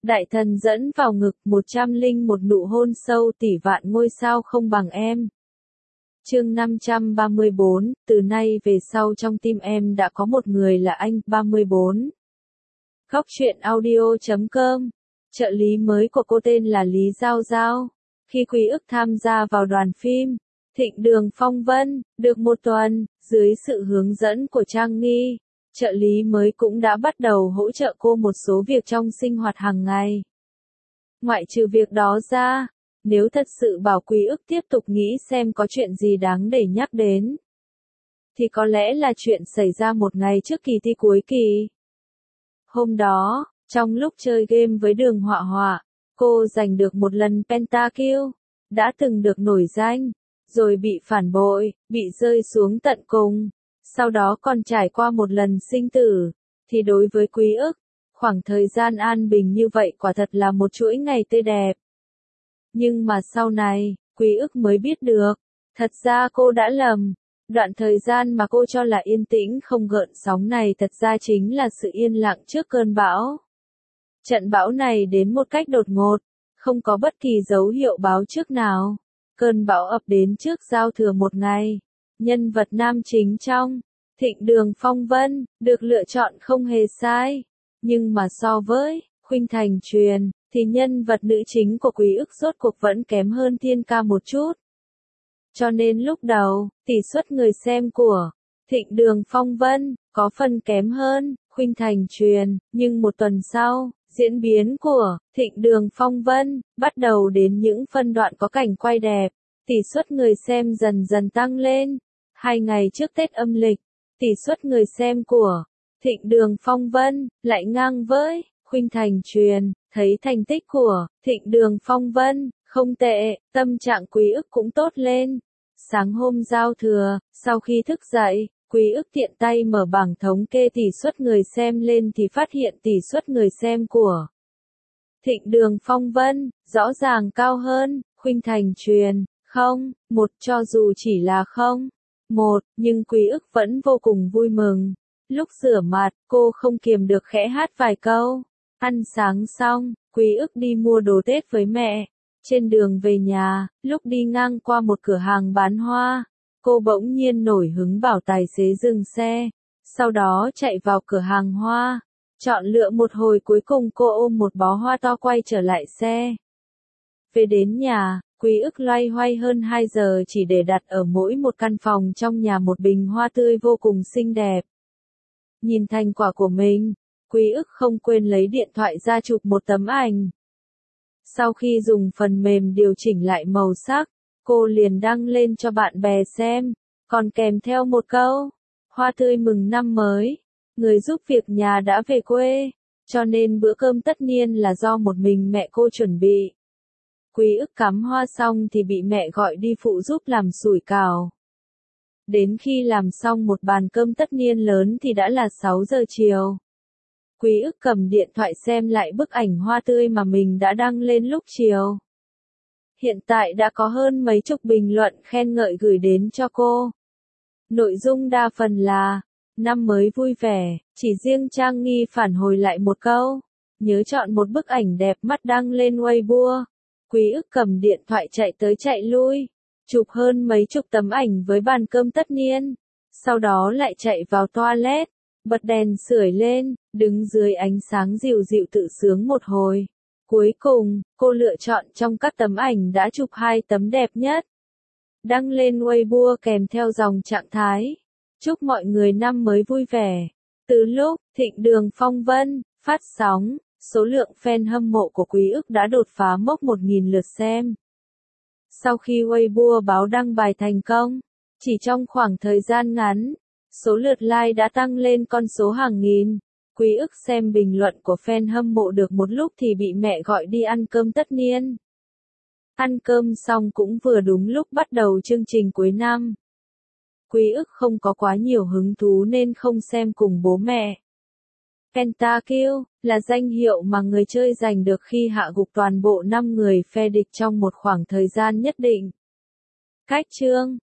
Đại thần dẫn vào ngực 101 nụ hôn sâu tỷ vạn ngôi sao không bằng em. Chương 534, từ nay về sau trong tim em đã có một người là anh. 34. Góc truyện audio.com. Trợ lý mới của cô tên là Lý Giao Giao. Khi Quý Ức tham gia vào đoàn phim Thịnh Đường Phong Vân, được một tuần, dưới sự hướng dẫn của Trang Nghi, trợ lý mới cũng đã bắt đầu hỗ trợ cô một số việc trong sinh hoạt hàng ngày. Ngoại trừ việc đó ra, nếu thật sự bảo Quý Ức tiếp tục nghĩ xem có chuyện gì đáng để nhắc đến, thì có lẽ là chuyện xảy ra một ngày trước kỳ thi cuối kỳ. Hôm đó, trong lúc chơi game với Đường Họa Họa, cô giành được một lần pentakill, đã từng được nổi danh, rồi bị phản bội, bị rơi xuống tận cùng, sau đó còn trải qua một lần sinh tử, thì đối với Quý Ức, khoảng thời gian an bình như vậy quả thật là một chuỗi ngày tươi đẹp. Nhưng mà sau này, Quý Ức mới biết được, thật ra cô đã lầm. Đoạn thời gian mà cô cho là yên tĩnh không gợn sóng này thật ra chính là sự yên lặng trước cơn bão. Trận bão này đến một cách đột ngột, không có bất kỳ dấu hiệu báo trước nào. Cơn bão ập đến trước giao thừa một ngày. Nhân vật nam chính trong Thịnh Đường Phong Vân được lựa chọn không hề sai. Nhưng mà so với Khuynh Thành Truyền, thì nhân vật nữ chính của Quý Ức rốt cuộc vẫn kém hơn Thiên Ca một chút. Cho nên lúc đầu, tỷ suất người xem của Thịnh Đường Phong Vân có phần kém hơn Khuynh Thành Truyền, nhưng một tuần sau, diễn biến của Thịnh Đường Phong Vân bắt đầu đến những phân đoạn có cảnh quay đẹp, tỷ suất người xem dần dần tăng lên. 2 ngày trước Tết âm lịch, tỷ suất người xem của Thịnh Đường Phong Vân lại ngang với Khuynh Thành Truyền. Thấy thành tích của Thịnh Đường Phong Vân không tệ, tâm trạng Quý Ức cũng tốt lên. Sáng hôm giao thừa, sau khi thức dậy, Quý Ức tiện tay mở bảng thống kê tỷ suất người xem lên thì phát hiện tỷ suất người xem của Thịnh Đường Phong Vân rõ ràng cao hơn Khuynh Thành Truyền. Một cho dù chỉ là 1, nhưng Quý Ức vẫn vô cùng vui mừng. Lúc rửa mặt, cô không kiềm được khẽ hát vài câu. Ăn sáng xong, Quý Ức đi mua đồ Tết với mẹ. Trên đường về nhà, lúc đi ngang qua một cửa hàng bán hoa, cô bỗng nhiên nổi hứng bảo tài xế dừng xe, sau đó chạy vào cửa hàng hoa, chọn lựa một hồi cuối cùng cô ôm một bó hoa to quay trở lại xe. Về đến nhà, Quý Ức loay hoay hơn 2 giờ chỉ để đặt ở mỗi một căn phòng trong nhà một bình hoa tươi vô cùng xinh đẹp. Nhìn thành quả của mình, Quý Ức không quên lấy điện thoại ra chụp một tấm ảnh. Sau khi dùng phần mềm điều chỉnh lại màu sắc, cô liền đăng lên cho bạn bè xem, còn kèm theo một câu: hoa tươi mừng năm mới, người giúp việc nhà đã về quê, cho nên bữa cơm tất niên là do một mình mẹ cô chuẩn bị. Quý Ức cắm hoa xong thì bị mẹ gọi đi phụ giúp làm sủi cảo. Đến khi làm xong một bàn cơm tất niên lớn thì đã là 6 giờ chiều. Quý Ức cầm điện thoại xem lại bức ảnh hoa tươi mà mình đã đăng lên lúc chiều. Hiện tại đã có hơn mấy chục bình luận khen ngợi gửi đến cho cô. Nội dung đa phần là năm mới vui vẻ, chỉ riêng Trang Nghi phản hồi lại một câu: nhớ chọn một bức ảnh đẹp mắt đăng lên Weibo. Quý Ức cầm điện thoại chạy tới chạy lui, chụp hơn mấy chục tấm ảnh với bàn cơm tất niên, sau đó lại chạy vào toilet, bật đèn sưởi lên, đứng dưới ánh sáng dịu dịu tự sướng một hồi. Cuối cùng, cô lựa chọn trong các tấm ảnh đã chụp 2 tấm đẹp nhất, đăng lên Weibo kèm theo dòng trạng thái: chúc mọi người năm mới vui vẻ. Từ lúc Thịnh Đường Phong Vân phát sóng, số lượng fan hâm mộ của Quý Ức đã đột phá mốc 1.000 lượt xem. Sau khi Weibo báo đăng bài thành công, chỉ trong khoảng thời gian ngắn, số lượt like đã tăng lên con số hàng nghìn. Quý Ức xem bình luận của fan hâm mộ được một lúc thì bị mẹ gọi đi ăn cơm tất niên. Ăn cơm xong cũng vừa đúng lúc bắt đầu chương trình cuối năm. Quý Ức không có quá nhiều hứng thú nên không xem cùng bố mẹ. Pentakill là danh hiệu mà người chơi giành được khi hạ gục toàn bộ 5 người phe địch trong một khoảng thời gian nhất định. Cách chương